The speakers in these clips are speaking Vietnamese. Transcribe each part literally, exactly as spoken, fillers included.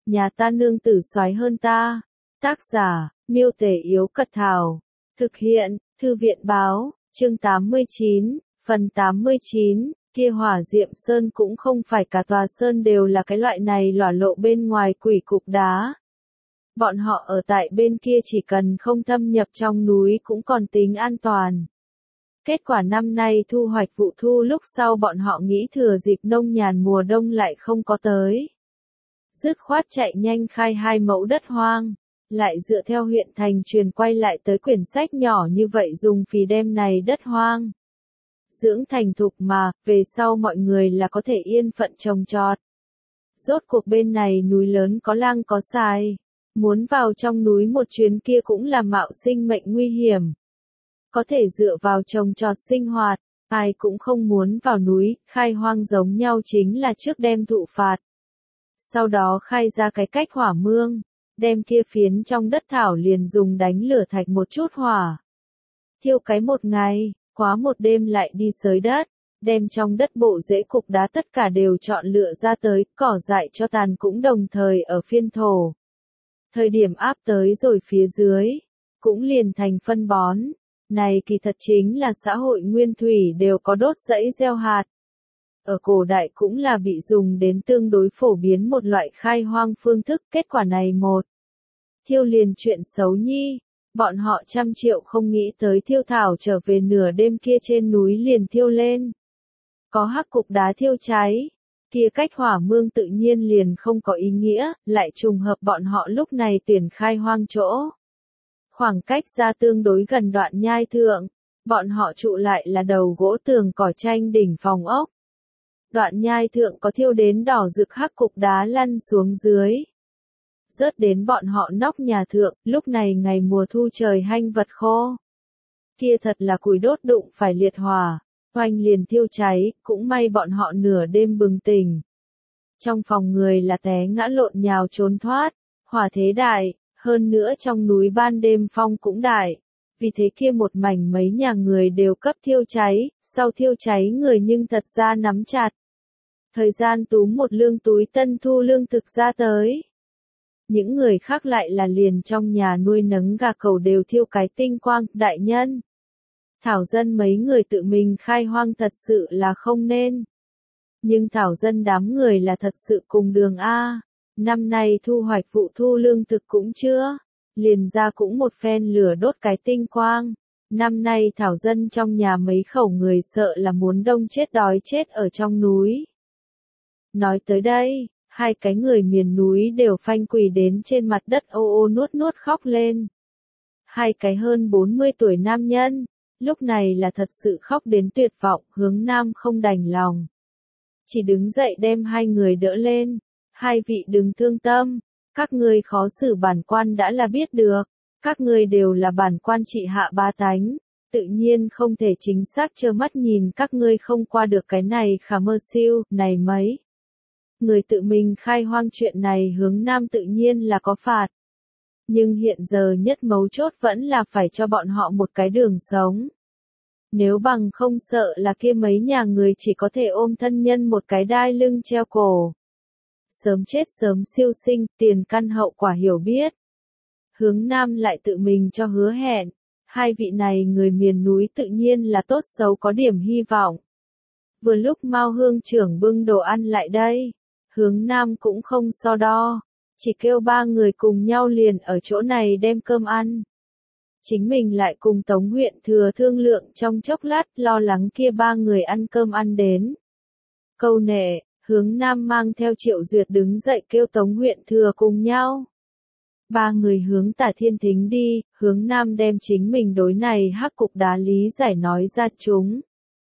nhà ta nương tử soái hơn ta. Tác giả, Miêu Tể Yếu Cật Thảo. Thực hiện, Thư viện Báo, chương tám mươi chín, phần tám mươi chín, kia Hỏa Diệm Sơn cũng không phải cả tòa sơn đều là cái loại này lỏa lộ bên ngoài quỷ cục đá. Bọn họ ở tại bên kia chỉ cần không thâm nhập trong núi cũng còn tính an toàn. Kết quả năm nay thu hoạch vụ thu lúc sau bọn họ nghĩ thừa dịp nông nhàn mùa đông lại không có tới. Dứt khoát chạy nhanh khai hai mẫu đất hoang, lại dựa theo huyện thành truyền quay lại tới quyển sách nhỏ như vậy dùng phì đem này đất hoang. Dưỡng thành thục mà, về sau mọi người là có thể yên phận trồng trọt. Rốt cuộc bên này núi lớn có lang có sai, muốn vào trong núi một chuyến kia cũng là mạo sinh mệnh nguy hiểm. Có thể dựa vào trồng trọt sinh hoạt, ai cũng không muốn vào núi, khai hoang giống nhau chính là trước đem thụ phạt. Sau đó khai ra cái cách hỏa mương, đem kia phiến trong đất thảo liền dùng đánh lửa thạch một chút hỏa. Thiêu cái một ngày, quá một đêm lại đi xới đất, đem trong đất bộ rễ cục đá tất cả đều chọn lựa ra tới, cỏ dại cho tàn cũng đồng thời ở phiên thổ. Thời điểm áp tới rồi phía dưới, cũng liền thành phân bón. Này kỳ thật chính là xã hội nguyên thủy đều có đốt rẫy gieo hạt. Ở cổ đại cũng là bị dùng đến tương đối phổ biến một loại khai hoang phương thức, kết quả này một. Thiêu liền chuyện xấu nhi, bọn họ trăm triệu không nghĩ tới thiêu thảo trở về nửa đêm kia trên núi liền thiêu lên. Có hắc cục đá thiêu cháy, kia cách hỏa mương tự nhiên liền không có ý nghĩa, lại trùng hợp bọn họ lúc này tuyển khai hoang chỗ. Khoảng cách ra tương đối gần đoạn nhai thượng, bọn họ trụ lại là đầu gỗ tường cỏ tranh đỉnh phòng ốc. Đoạn nhai thượng có thiêu đến đỏ rực hắc cục đá lăn xuống dưới. Rớt đến bọn họ nóc nhà thượng, lúc này ngày mùa thu trời hanh vật khô. Kia thật là củi đốt đụng phải liệt hỏa, oanh liền thiêu cháy, cũng may bọn họ nửa đêm bừng tỉnh. Trong phòng người là té ngã lộn nhào trốn thoát, hỏa thế đại. Hơn nữa trong núi ban đêm phong cũng đại, vì thế kia một mảnh mấy nhà người đều cấp thiêu cháy, sau thiêu cháy người nhưng thật ra nắm chặt. Thời gian túm một lương túi tân thu lương thực ra tới. Những người khác lại là liền trong nhà nuôi nấng gà cẩu đều thiêu cái tinh quang, đại nhân. Thảo dân mấy người tự mình khai hoang thật sự là không nên. Nhưng thảo dân đám người là thật sự cùng đường A. Năm nay thu hoạch vụ thu lương thực cũng chưa, liền ra cũng một phen lửa đốt cái tinh quang. Năm nay thảo dân trong nhà mấy khẩu người sợ là muốn đông chết đói chết ở trong núi. Nói tới đây, hai cái người miền núi đều phanh quỳ đến trên mặt đất ô ô nuốt nuốt khóc lên. Hai cái hơn bốn mươi tuổi nam nhân, lúc này là thật sự khóc đến tuyệt vọng, Hướng Nam không đành lòng. Chỉ đứng dậy đem hai người đỡ lên. Hai vị đừng thương tâm, các ngươi khó xử bản quan đã là biết được, các ngươi đều là bản quan trị hạ ba tánh, tự nhiên không thể chính xác trơ mắt nhìn các ngươi không qua được cái này khả mơ siêu, này mấy. Người tự mình khai hoang chuyện này Hướng Nam tự nhiên là có phạt. Nhưng hiện giờ nhất mấu chốt vẫn là phải cho bọn họ một cái đường sống. Nếu bằng không sợ là kia mấy nhà người chỉ có thể ôm thân nhân một cái đai lưng treo cổ. Sớm chết sớm siêu sinh, tiền căn hậu quả hiểu biết. Hướng Nam lại tự mình cho hứa hẹn, hai vị này người miền núi tự nhiên là tốt xấu có điểm hy vọng. Vừa lúc Mao Hương trưởng bưng đồ ăn lại đây, Hướng Nam cũng không so đo, chỉ kêu ba người cùng nhau liền ở chỗ này đem cơm ăn. Chính mình lại cùng Tống huyện thừa thương lượng trong chốc lát lo lắng kia ba người ăn cơm ăn đến. Câu nệ. Hướng Nam mang theo Triệu Duyệt đứng dậy kêu Tống huyện thừa cùng nhau. Ba người hướng Tả Thiên Thính đi, Hướng Nam đem chính mình đối này hắc cục đá lý giải nói ra chúng.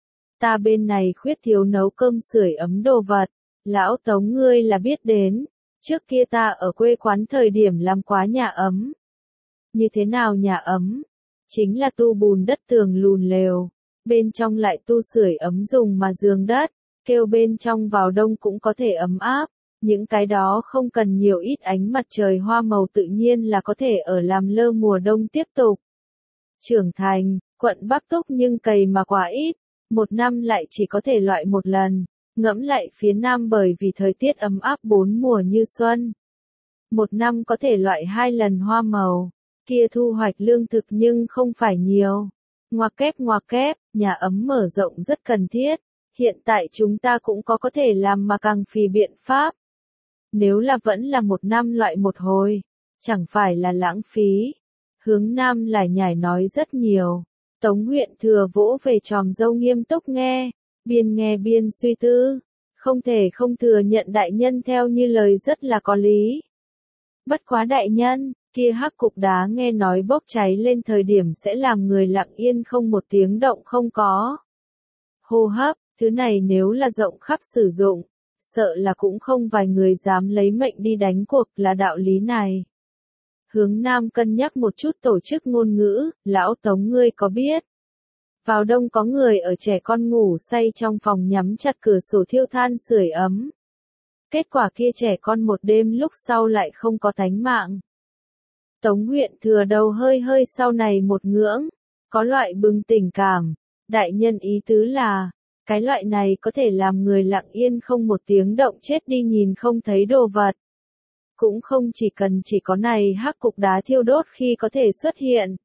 Ta bên này khuyết thiếu nấu cơm sưởi ấm đồ vật, lão Tống ngươi là biết đến, trước kia ta ở quê quán thời điểm làm quá nhà ấm. Như thế nào nhà ấm? Chính là tu bùn đất tường lùn lều, bên trong lại tu sưởi ấm dùng mà giường đất. Kêu bên trong vào đông cũng có thể ấm áp, những cái đó không cần nhiều ít ánh mặt trời hoa màu tự nhiên là có thể ở làm lơ mùa đông tiếp tục. Trưởng thành, quận Bắc Túc nhưng cày mà quá ít, một năm lại chỉ có thể loại một lần, ngẫm lại phía Nam bởi vì thời tiết ấm áp bốn mùa như xuân. Một năm có thể loại hai lần hoa màu, kia thu hoạch lương thực nhưng không phải nhiều. Ngoặc kép ngoặc kép, nhà ấm mở rộng rất cần thiết, hiện tại chúng ta cũng có có thể làm mà càng phì biện pháp. Nếu là vẫn là một năm loại một hồi, chẳng phải là lãng phí. Hướng Nam lại nhải nói rất nhiều. Tống huyện thừa vỗ về tròm dâu nghiêm túc nghe, biên nghe biên suy tư. Không thể không thừa nhận đại nhân theo như lời rất là có lý. Bất quá đại nhân, kia hắc cục đá nghe nói bốc cháy lên thời điểm sẽ làm người lặng yên không một tiếng động không có. Hô hấp, thứ này nếu là rộng khắp sử dụng, sợ là cũng không vài người dám lấy mệnh đi đánh cuộc là đạo lý này. Hướng Nam cân nhắc một chút tổ chức ngôn ngữ, lão Tống ngươi có biết. Vào đông có người ở trẻ con ngủ say trong phòng nhắm chặt cửa sổ thiêu than sưởi ấm. Kết quả kia trẻ con một đêm lúc sau lại không có tánh mạng. Tống huyện thừa đầu hơi hơi sau này một ngưỡng, có loại bừng tỉnh cảm. Đại nhân ý tứ là, cái loại này có thể làm người lặng yên không một tiếng động chết đi nhìn không thấy đồ vật. Cũng không chỉ cần chỉ có này hắc cục đá thiêu đốt khi có thể xuất hiện.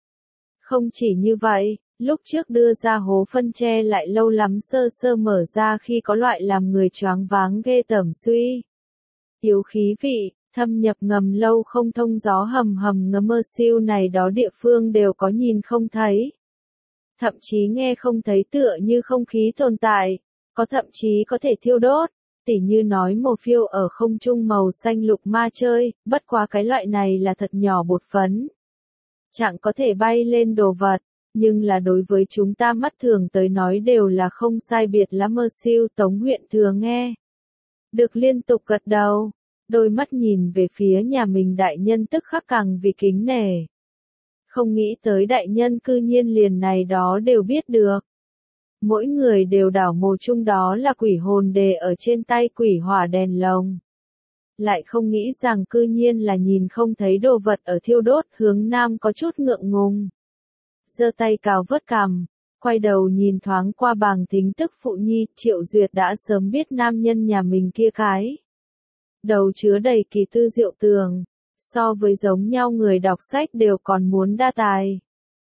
Không chỉ như vậy, lúc trước đưa ra hố phân tre lại lâu lắm sơ sơ mở ra khi có loại làm người choáng váng ghê tởm suy. Yếu khí vị, thâm nhập ngầm lâu không thông gió hầm hầm ngấm mơ siêu này đó địa phương đều có nhìn không thấy. Thậm chí nghe không thấy tựa như không khí tồn tại, có thậm chí có thể thiêu đốt. Tỉ như nói màu phiêu ở không trung màu xanh lục ma chơi, bất quá cái loại này là thật nhỏ bột phấn. Chẳng có thể bay lên đồ vật, nhưng là đối với chúng ta mắt thường tới nói đều là không sai biệt lắm mơ siêu. Tống huyện thừa nghe. Được liên tục gật đầu, đôi mắt nhìn về phía nhà mình đại nhân tức khắc càng vì kính nể. Không nghĩ tới đại nhân cư nhiên liền này đó đều biết được. Mỗi người đều đảo mồ chung đó là quỷ hồn đề ở trên tay quỷ hỏa đèn lồng. Lại không nghĩ rằng cư nhiên là nhìn không thấy đồ vật ở thiêu đốt. Hướng Nam có chút ngượng ngùng. Giơ tay cào vớt cằm, quay đầu nhìn thoáng qua Bàng Thính tức phụ nhi. Triệu Duyệt đã sớm biết nam nhân nhà mình kia cái. Đầu chứa đầy kỳ tư diệu tường, so với giống nhau người đọc sách đều còn muốn đa tài.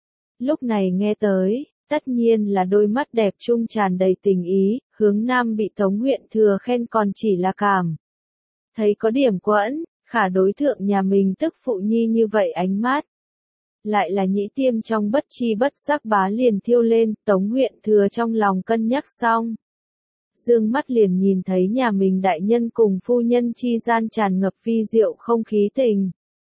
Lúc này nghe tới, tất nhiên là đôi mắt đẹp trung tràn đầy tình ý. Hướng Nam bị Tống huyện thừa khen còn chỉ là cảm. Thấy có điểm quẫn, khả đối thượng nhà mình tức phụ nhi như vậy ánh mắt. Lại là nhĩ tiêm trong bất chi bất giác bá liền thiêu lên. Tống huyện thừa trong lòng cân nhắc xong. Dương mắt liền nhìn thấy nhà mình đại nhân cùng phu nhân chi gian tràn ngập vi diệu không khí tình.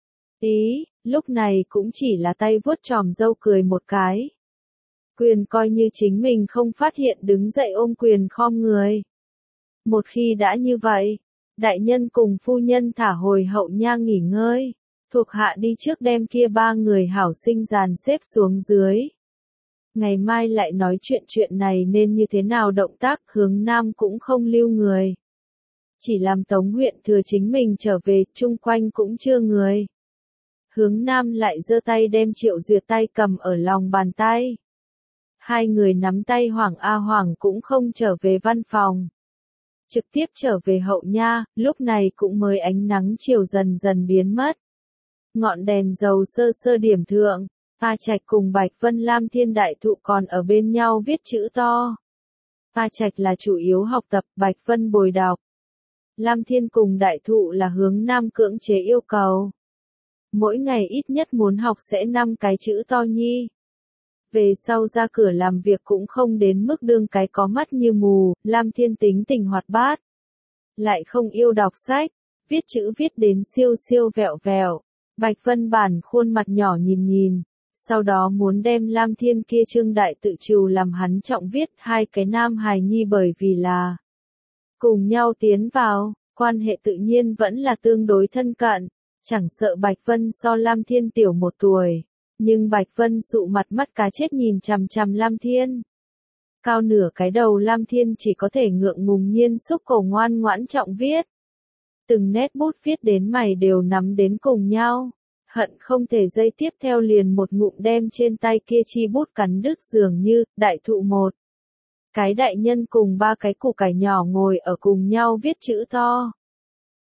Ý, lúc này cũng chỉ là tay vuốt tròm dâu cười một cái. Quyền coi như chính mình không phát hiện đứng dậy ôm quyền khom người. Một khi đã như vậy, đại nhân cùng phu nhân thả hồi hậu nhang nghỉ ngơi, thuộc hạ đi trước đem kia ba người hảo sinh dàn xếp xuống dưới. Ngày mai lại nói chuyện chuyện này nên như thế nào động tác. Hướng Nam cũng không lưu người. Chỉ làm Tống huyện thừa chính mình trở về, chung quanh cũng chưa người. Hướng Nam lại giơ tay đem Triệu Duyệt tay cầm ở lòng bàn tay. Hai người nắm tay Hoàng A Hoàng cũng không trở về văn phòng. Trực tiếp trở về hậu nha, lúc này cũng mới ánh nắng chiều dần dần biến mất. Ngọn đèn dầu sơ sơ điểm thượng. A Trạch cùng Bạch Vân Lam Thiên đại thụ còn ở bên nhau viết chữ to. A Trạch là chủ yếu học tập, Bạch Vân bồi đọc. Lam Thiên cùng đại thụ là Hướng Nam cưỡng chế yêu cầu. Mỗi ngày ít nhất muốn học sẽ năm cái chữ to nhi. Về sau ra cửa làm việc cũng không đến mức đương cái có mắt như mù. Lam Thiên tính tình hoạt bát. Lại không yêu đọc sách, viết chữ viết đến siêu siêu vẹo vẹo. Bạch Vân bản khuôn mặt nhỏ nhìn nhìn. Sau đó muốn đem Lam Thiên kia trương đại tự trừu làm hắn trọng viết. Hai cái nam hài nhi bởi vì là cùng nhau tiến vào, quan hệ tự nhiên vẫn là tương đối thân cận. Chẳng sợ Bạch Vân so Lam Thiên tiểu một tuổi, nhưng Bạch Vân sụ mặt mắt cá chết nhìn chằm chằm Lam Thiên. Cao nửa cái đầu Lam Thiên chỉ có thể ngượng ngùng nhiên xúc cổ ngoan ngoãn trọng viết. Từng nét bút viết đến mày đều nắm đến cùng nhau. Hận không thể dây tiếp theo liền một ngụm đem trên tay kia chi bút cắn đứt dường như. Đại thụ một. Cái đại nhân cùng ba cái củ cải nhỏ ngồi ở cùng nhau viết chữ to.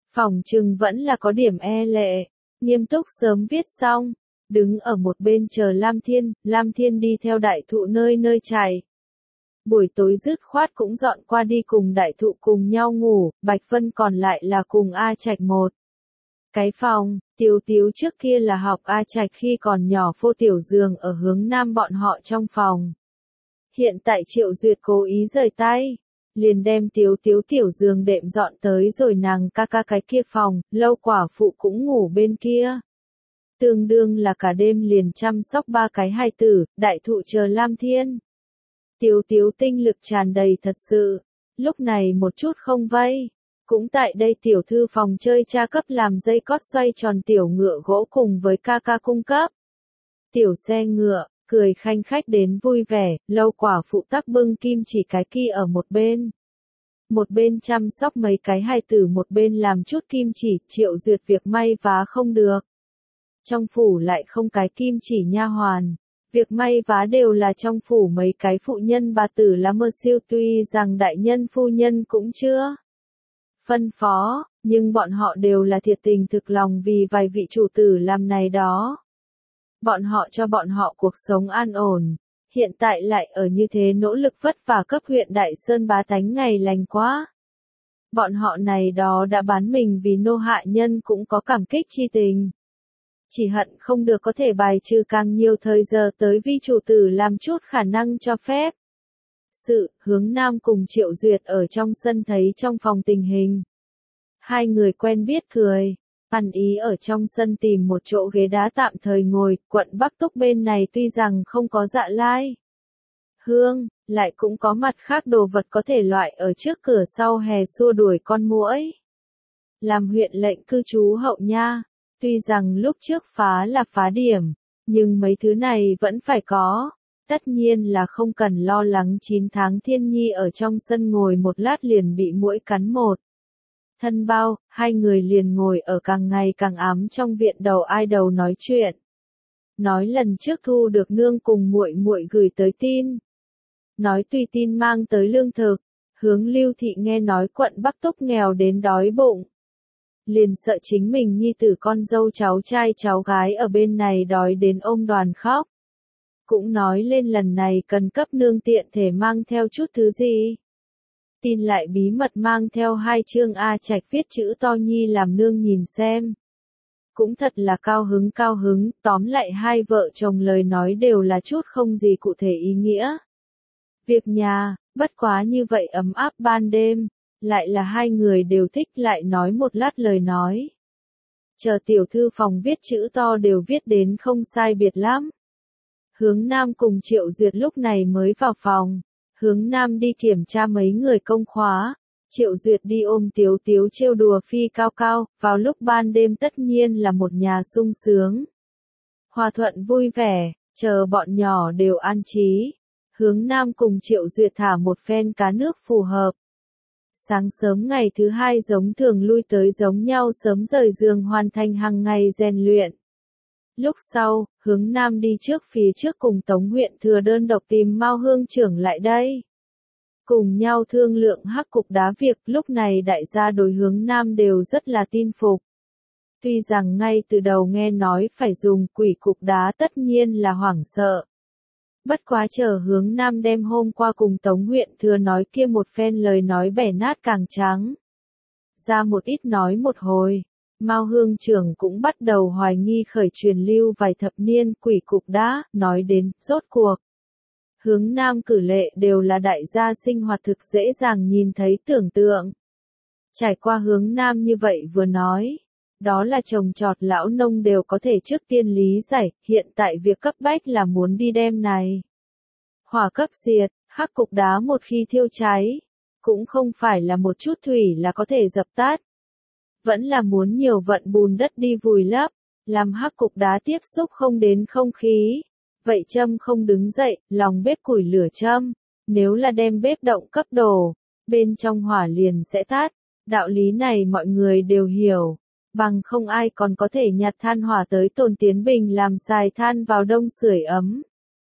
Phòng trừng vẫn là có điểm e lệ, nghiêm túc sớm viết xong, đứng ở một bên chờ Lam Thiên, Lam Thiên đi theo đại thụ nơi nơi chạy. Buổi tối dứt khoát cũng dọn qua đi cùng đại thụ cùng nhau ngủ, Bạch Vân còn lại là cùng A Trạch một. Cái phòng, Tiếu Tiếu trước kia là học A Trạch khi còn nhỏ phô tiểu giường ở hướng nam bọn họ trong phòng. Hiện tại Triệu Duyệt cố ý rời tay, liền đem Tiếu Tiếu tiểu giường đệm dọn tới rồi nàng ca ca cái kia phòng, Lâu quả phụ cũng ngủ bên kia. Tương đương là cả đêm liền chăm sóc ba cái hài tử, đại thụ chờ Lam Thiên. Tiếu Tiếu tinh lực tràn đầy thật sự, lúc này một chút không vây. Cũng tại đây tiểu thư phòng chơi cha cấp làm dây cót xoay tròn tiểu ngựa gỗ cùng với ca ca cung cấp. Tiểu xe ngựa, cười khanh khách đến vui vẻ, Lâu quả phụ tắc bưng kim chỉ cái kia ở một bên. Một bên chăm sóc mấy cái hài tử một bên làm chút kim chỉ, Triệu Duyệt việc may vá không được. Trong phủ lại không cái kim chỉ nha hoàn. Việc may vá đều là trong phủ mấy cái phụ nhân bà tử là mơ siêu tuy rằng đại nhân phu nhân cũng chưa phân phó, nhưng bọn họ đều là thiệt tình thực lòng vì vài vị chủ tử làm này đó. Bọn họ cho bọn họ cuộc sống an ổn, hiện tại lại ở như thế nỗ lực vất vả cấp huyện Đại Sơn bá tánh ngày lành quá. Bọn họ này đó đã bán mình vì nô hạ nhân cũng có cảm kích chi tình. Chỉ hận không được có thể bài trừ càng nhiều thời giờ tới vi chủ tử làm chút khả năng cho phép. Sự, hướng nam cùng Triệu Duyệt ở trong sân thấy trong phòng tình hình. Hai người quen biết cười, ăn ý ở trong sân tìm một chỗ ghế đá tạm thời ngồi, quận Bắc Túc bên này tuy rằng không có dạ lai hương, lại cũng có mặt khác đồ vật có thể loại ở trước cửa sau hè xua đuổi con muỗi. Làm huyện lệnh cư trú hậu nha, tuy rằng lúc trước phá là phá điểm, nhưng mấy thứ này vẫn phải có. Tất nhiên là không cần lo lắng chín tháng Thiên Nhi ở trong sân ngồi một lát liền bị muỗi cắn một. Thân bao, hai người liền ngồi ở càng ngày càng ám trong viện đầu ai đầu nói chuyện. Nói lần trước thu được nương cùng muội muội gửi tới tin. Nói tùy tin mang tới lương thực, hướng Lưu Thị nghe nói quận Bắc Túc nghèo đến đói bụng. Liền sợ chính mình nhi tử con dâu cháu trai cháu gái ở bên này đói đến ôm đoàn khóc. Cũng nói lên lần này cần cấp nương tiện thể mang theo chút thứ gì. Tin lại bí mật mang theo hai chương A Trạch viết chữ to nhi làm nương nhìn xem. Cũng thật là cao hứng cao hứng, tóm lại hai vợ chồng lời nói đều là chút không gì cụ thể ý nghĩa. Việc nhà, bất quá như vậy ấm áp ban đêm, lại là hai người đều thích lại nói một lát lời nói. Chờ tiểu thư phòng viết chữ to đều viết đến không sai biệt lắm. Hướng Nam cùng Triệu Duyệt lúc này mới vào phòng. Hướng Nam đi kiểm tra mấy người công khóa. Triệu Duyệt đi ôm Tiếu Tiếu trêu đùa phi cao cao. Vào lúc ban đêm tất nhiên là một nhà sung sướng. Hòa thuận vui vẻ, chờ bọn nhỏ đều an trí. Hướng Nam cùng Triệu Duyệt thả một phen cá nước phù hợp. Sáng sớm ngày thứ hai giống thường lui tới giống nhau sớm rời giường hoàn thành hàng ngày rèn luyện. Lúc sau, Hướng Nam đi trước phía trước cùng Tống huyện thừa đơn độc tìm Mao Hương trưởng lại đây. Cùng nhau thương lượng hắc cục đá việc, lúc này đại gia đối Hướng Nam đều rất là tin phục. Tuy rằng ngay từ đầu nghe nói phải dùng quỷ cục đá tất nhiên là hoảng sợ. Bất quá chờ Hướng Nam đem hôm qua cùng Tống huyện thừa nói kia một phen lời nói bẻ nát càng trắng. Ra một ít nói một hồi. Mao Hương trưởng cũng bắt đầu hoài nghi khởi truyền lưu vài thập niên quỷ cục đá, nói đến, rốt cuộc. Hướng Nam cử lệ đều là đại gia sinh hoạt thực dễ dàng nhìn thấy tưởng tượng. Trải qua Hướng Nam như vậy vừa nói, đó là trồng trọt lão nông đều có thể trước tiên lý giải, hiện tại việc cấp bách là muốn đi đem này. Hỏa cấp diệt, hắc cục đá một khi thiêu cháy, cũng không phải là một chút thủy là có thể dập tắt. Vẫn là muốn nhiều vận bùn đất đi vùi lấp, làm hắc cục đá tiếp xúc không đến không khí. Vậy châm không đứng dậy, lòng bếp củi lửa châm, nếu là đem bếp động cấp đồ, bên trong hỏa liền sẽ tắt. Đạo lý này mọi người đều hiểu, bằng không ai còn có thể nhặt than hỏa tới tồn tiến bình làm xài than vào đông sưởi ấm.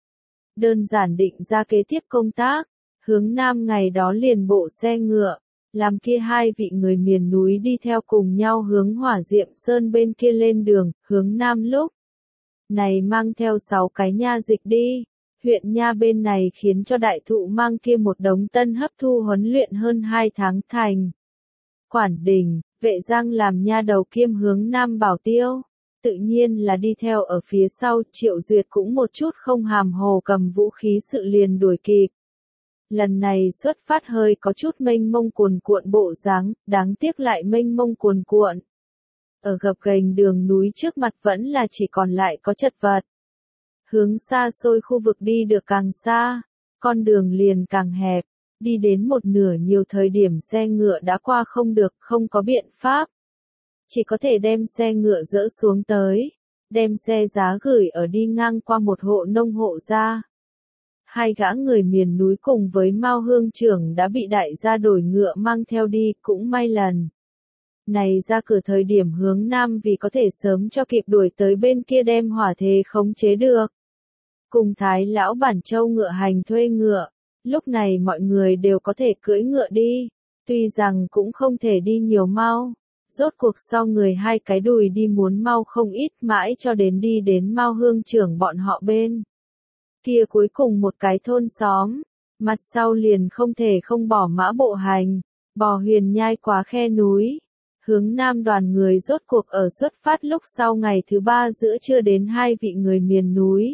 Đơn giản định ra kế tiếp công tác, Hướng Nam ngày đó liền bộ xe ngựa, làm kia hai vị người miền núi đi theo cùng nhau hướng Hỏa Diệm Sơn bên kia lên đường, hướng nam lúc này mang theo sáu cái nha dịch đi. Huyện nha bên này khiến cho đại thụ mang kia một đống tân hấp thu huấn luyện hơn hai tháng thành. Quản Đình, Vệ Giang làm nha đầu kiêm hướng nam bảo tiêu. Tự nhiên là đi theo ở phía sau, Triệu Duyệt cũng một chút không hàm hồ cầm vũ khí sự liền đuổi kịp. Lần này xuất phát hơi có chút mênh mông cuồn cuộn bộ dáng, đáng tiếc lại mênh mông cuồn cuộn. Ở gập ghềnh đường núi trước mặt vẫn là chỉ còn lại có chật vật. Hướng xa xôi khu vực đi được càng xa, con đường liền càng hẹp, đi đến một nửa nhiều thời điểm xe ngựa đã qua không được, không có biện pháp. Chỉ có thể đem xe ngựa dỡ xuống tới, đem xe giá gửi ở đi ngang qua một hộ nông hộ gia. Hai gã người miền núi cùng với Mao Hương trưởng đã bị đại gia đổi ngựa mang theo đi, cũng may lần này ra cửa thời điểm hướng nam vì có thể sớm cho kịp đuổi tới bên kia đem hỏa thế khống chế được. Cùng Thái lão bản châu ngựa hành thuê ngựa, lúc này mọi người đều có thể cưỡi ngựa đi, tuy rằng cũng không thể đi nhiều mau. Rốt cuộc sau người hai cái đùi đi muốn mau không ít mãi cho đến đi đến Mao Hương trưởng bọn họ bên. Kia cuối cùng một cái thôn xóm, mặt sau liền không thể không bỏ mã bộ hành, bò huyền nhai quá khe núi. Hướng nam đoàn người rốt cuộc ở xuất phát lúc sau ngày thứ ba giữa trưa đến hai vị người miền núi.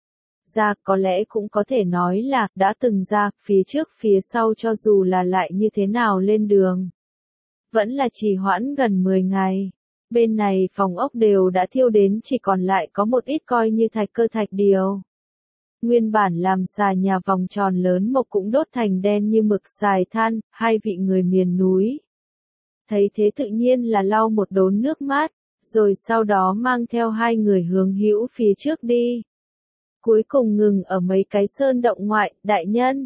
Ra có lẽ cũng có thể nói là đã từng ra phía trước phía sau cho dù là lại như thế nào lên đường. Vẫn là trì hoãn gần mười ngày. Bên này phòng ốc đều đã thiêu đến chỉ còn lại có một ít coi như thạch cơ thạch điều. Nguyên bản làm xà nhà vòng tròn lớn mộc cũng đốt thành đen như mực xài than, hai vị người miền núi. Thấy thế tự nhiên là lau một đốn nước mát, rồi sau đó mang theo hai người hướng hữu phía trước đi. Cuối cùng ngừng ở mấy cái sơn động ngoại, đại nhân.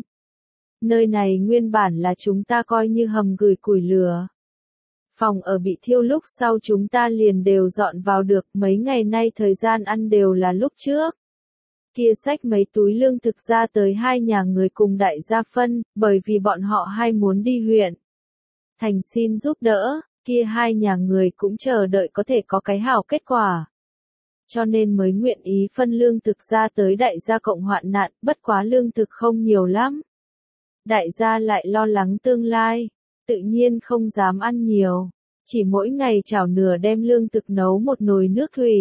Nơi này nguyên bản là chúng ta coi như hầm gửi củi lửa. Phòng ở bị thiêu lúc sau chúng ta liền đều dọn vào được, mấy ngày nay thời gian ăn đều là lúc trước. Kia xách mấy túi lương thực ra tới hai nhà người cùng đại gia phân, bởi vì bọn họ hay muốn đi huyện thành xin giúp đỡ, kia hai nhà người cũng chờ đợi có thể có cái hảo kết quả. Cho nên mới nguyện ý phân lương thực ra tới đại gia cộng hoạn nạn, bất quá lương thực không nhiều lắm. Đại gia lại lo lắng tương lai, tự nhiên không dám ăn nhiều, chỉ mỗi ngày chảo nửa đem lương thực nấu một nồi nước thủy.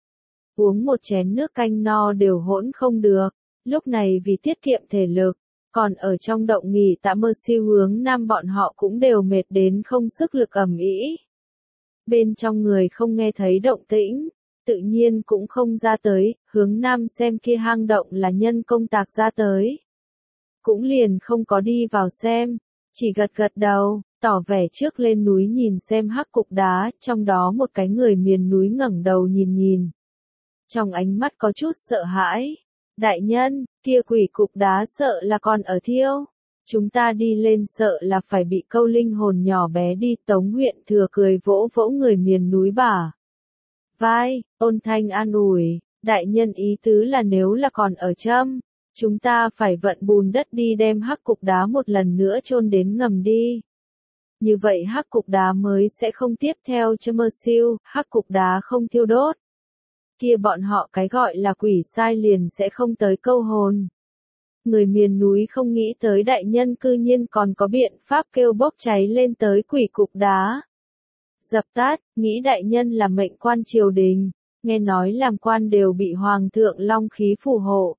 Uống một chén nước canh no đều hỗn không được, lúc này vì tiết kiệm thể lực, còn ở trong động nghỉ tạm mơ siêu hướng nam bọn họ cũng đều mệt đến không sức lực ẩm ĩ. Bên trong người không nghe thấy động tĩnh, tự nhiên cũng không ra tới, hướng nam xem kia hang động là nhân công tạc ra tới. Cũng liền không có đi vào xem, chỉ gật gật đầu, tỏ vẻ trước lên núi nhìn xem hắc cục đá, trong đó một cái người miền núi ngẩng đầu nhìn nhìn. Trong ánh mắt có chút sợ hãi. Đại nhân, kia quỷ cục đá sợ là còn ở thiêu. Chúng ta đi lên sợ là phải bị câu linh hồn nhỏ bé đi. Tống huyện thừa cười vỗ vỗ người miền núi bả vai, ôn thanh an ủi. Đại nhân ý tứ là nếu là còn ở châm, chúng ta phải vận bùn đất đi đem hắc cục đá một lần nữa chôn đến ngầm đi. Như vậy hắc cục đá mới sẽ không tiếp theo châm mơ siêu, hắc cục đá không thiêu đốt. Kia bọn họ cái gọi là quỷ sai liền sẽ không tới câu hồn. Người miền núi không nghĩ tới đại nhân cư nhiên còn có biện pháp kêu bốc cháy lên tới quỷ cục đá. Dập tắt, nghĩ đại nhân là mệnh quan triều đình, nghe nói làm quan đều bị hoàng thượng long khí phù hộ.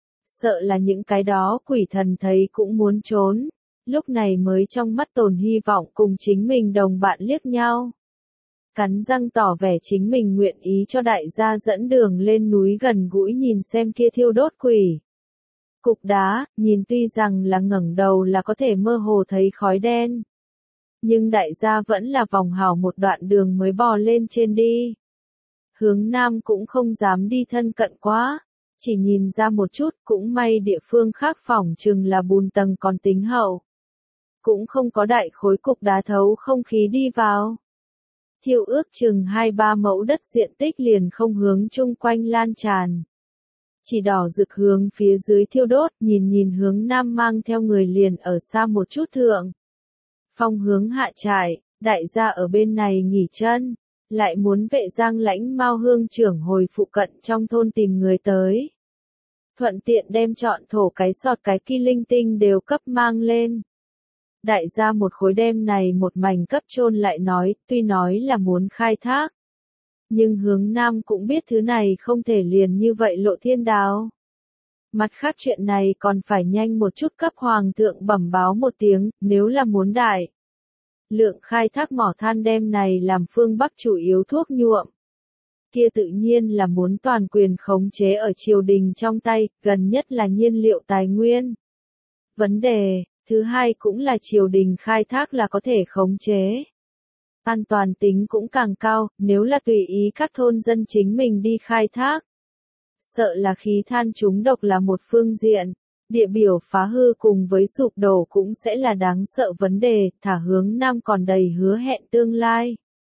Sợ là những cái đó quỷ thần thấy cũng muốn trốn, lúc này mới trong mắt tồn hy vọng cùng chính mình đồng bạn liếc nhau. Cắn răng tỏ vẻ chính mình nguyện ý cho đại gia dẫn đường lên núi gần gũi nhìn xem kia thiêu đốt quỷ cục đá, nhìn tuy rằng là ngẩng đầu là có thể mơ hồ thấy khói đen. Nhưng đại gia vẫn là vòng hảo một đoạn đường mới bò lên trên đi. Hướng nam cũng không dám đi thân cận quá, chỉ nhìn ra một chút, cũng may địa phương khác phỏng chừng là bùn tầng còn tính hậu. Cũng không có đại khối cục đá thấu không khí đi vào. Thiêu ước chừng hai ba mẫu đất diện tích liền không hướng chung quanh lan tràn. Chỉ đỏ rực hướng phía dưới thiêu đốt, nhìn nhìn hướng nam mang theo người liền ở xa một chút thượng. Phong hướng hạ trại, đại gia ở bên này nghỉ chân, lại muốn Vệ Giang lãnh Mao hương trưởng hồi phụ cận trong thôn tìm người tới. Thuận tiện đem chọn thổ cái sọt cái ki linh tinh đều cấp mang lên. Đại gia một khối đem này một mảnh cấp chôn lại nói, tuy nói là muốn khai thác. Nhưng hướng Nam cũng biết thứ này không thể liền như vậy lộ thiên đáo. Mặt khác chuyện này còn phải nhanh một chút cấp hoàng thượng bẩm báo một tiếng, nếu là muốn đại. Lượng khai thác mỏ than đem này làm phương Bắc chủ yếu thuốc nhuộm. Kia tự nhiên là muốn toàn quyền khống chế ở triều đình trong tay, gần nhất là nhiên liệu tài nguyên. Vấn đề, thứ hai cũng là triều đình khai thác là có thể khống chế. An toàn tính cũng càng cao, nếu là tùy ý các thôn dân chính mình đi khai thác. Sợ là khí than trúng độc là một phương diện, địa biểu phá hư cùng với sụp đổ cũng sẽ là đáng sợ vấn đề, thả hướng Nam còn đầy hứa hẹn tương lai.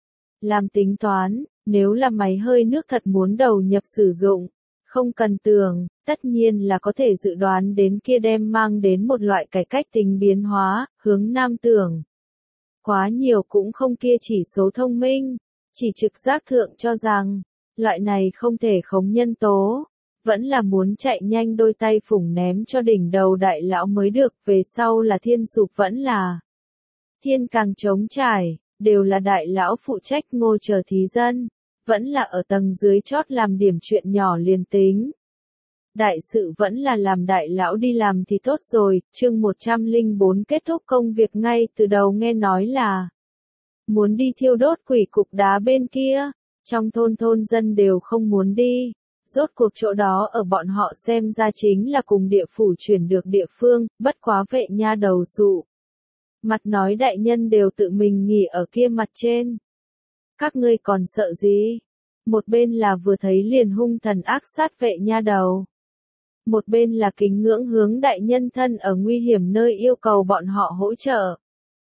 Làm tính toán, nếu là máy hơi nước thật muốn đầu nhập sử dụng, không cần tưởng, tất nhiên là có thể dự đoán đến kia đem mang đến một loại cải cách tính biến hóa, hướng Nam tưởng. Quá nhiều cũng không kia chỉ số thông minh, chỉ trực giác thượng cho rằng, loại này không thể khống nhân tố, vẫn là muốn chạy nhanh đôi tay phủng ném cho đỉnh đầu đại lão mới được, về sau là thiên sụp vẫn là thiên càng trống trải, đều là đại lão phụ trách ngô chờ thí dân, vẫn là ở tầng dưới chót làm điểm chuyện nhỏ liền tính. Đại sự vẫn là làm đại lão đi làm thì tốt rồi, chương một trăm lẻ bốn kết thúc công việc ngay từ đầu nghe nói là muốn đi thiêu đốt quỷ cục đá bên kia, trong thôn thôn dân đều không muốn đi, rốt cuộc chỗ đó ở bọn họ xem ra chính là cùng địa phủ chuyển được địa phương, bất quá Vệ nha đầu dụ. Mặt nói đại nhân đều tự mình nghỉ ở kia mặt trên. Các ngươi còn sợ gì? Một bên là vừa thấy liền hung thần ác sát Vệ nha đầu. Một bên là kính ngưỡng hướng đại nhân thân ở nguy hiểm nơi yêu cầu bọn họ hỗ trợ.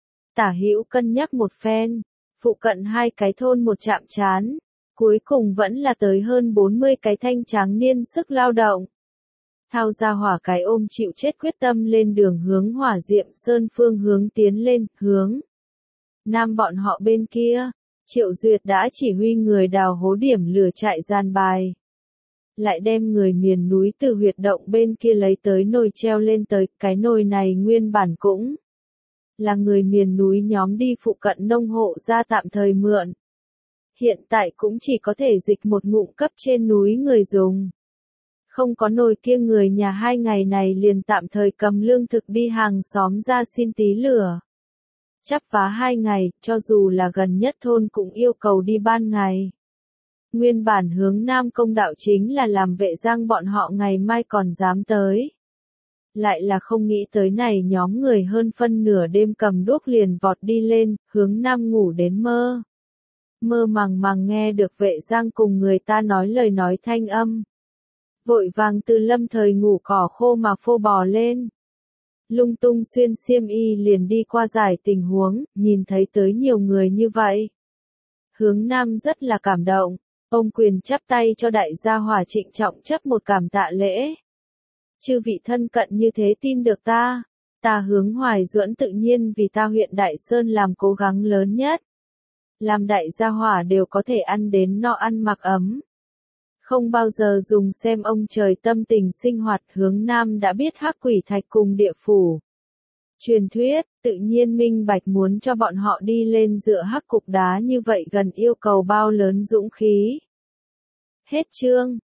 Tả hữu cân nhắc một phen, phụ cận hai cái thôn một chạm trán, cuối cùng vẫn là tới hơn bốn mươi cái thanh tráng niên sức lao động. Thao ra hỏa cái ôm chịu chết quyết tâm lên đường hướng Hỏa Diệm Sơn phương hướng tiến lên, hướng Nam bọn họ bên kia, Triệu Duyệt đã chỉ huy người đào hố điểm lửa trại gian bài. Lại đem người miền núi từ huyệt động bên kia lấy tới nồi treo lên tới, cái nồi này nguyên bản cũng là người miền núi nhóm đi phụ cận nông hộ ra tạm thời mượn. Hiện tại cũng chỉ có thể dịch một ngụm cấp trên núi người dùng. Không có nồi kia người nhà hai ngày này liền tạm thời cầm lương thực đi hàng xóm ra xin tí lửa. Chắp vá hai ngày, cho dù là gần nhất thôn cũng yêu cầu đi ban ngày. Nguyên bản hướng Nam công đạo chính là làm Vệ Giang bọn họ ngày mai còn dám tới. Lại là không nghĩ tới này nhóm người hơn phân nửa đêm cầm đuốc liền vọt đi lên, hướng Nam ngủ đến mơ. Mơ màng màng nghe được Vệ Giang cùng người ta nói lời nói thanh âm. Vội vàng từ lâm thời ngủ cỏ khô mà phô bò lên. Lung tung xuyên xiêm y liền đi qua giải tình huống, nhìn thấy tới nhiều người như vậy. Hướng Nam rất là cảm động, ông quyền chắp tay cho đại gia Hỏa trịnh trọng chấp một cảm tạ lễ. Chư vị thân cận như thế tin được ta, ta hướng Hoài Duẫn tự nhiên vì ta huyện Đại Sơn làm cố gắng lớn nhất. Làm đại gia Hỏa đều có thể ăn đến no ăn mặc ấm. Không bao giờ dùng xem ông trời tâm tình sinh hoạt, hướng Nam đã biết hắc quỷ thạch cùng địa phủ. Truyền thuyết, tự nhiên minh bạch muốn cho bọn họ đi lên dựa hắc cục đá như vậy gần yêu cầu bao lớn dũng khí. Hết chương.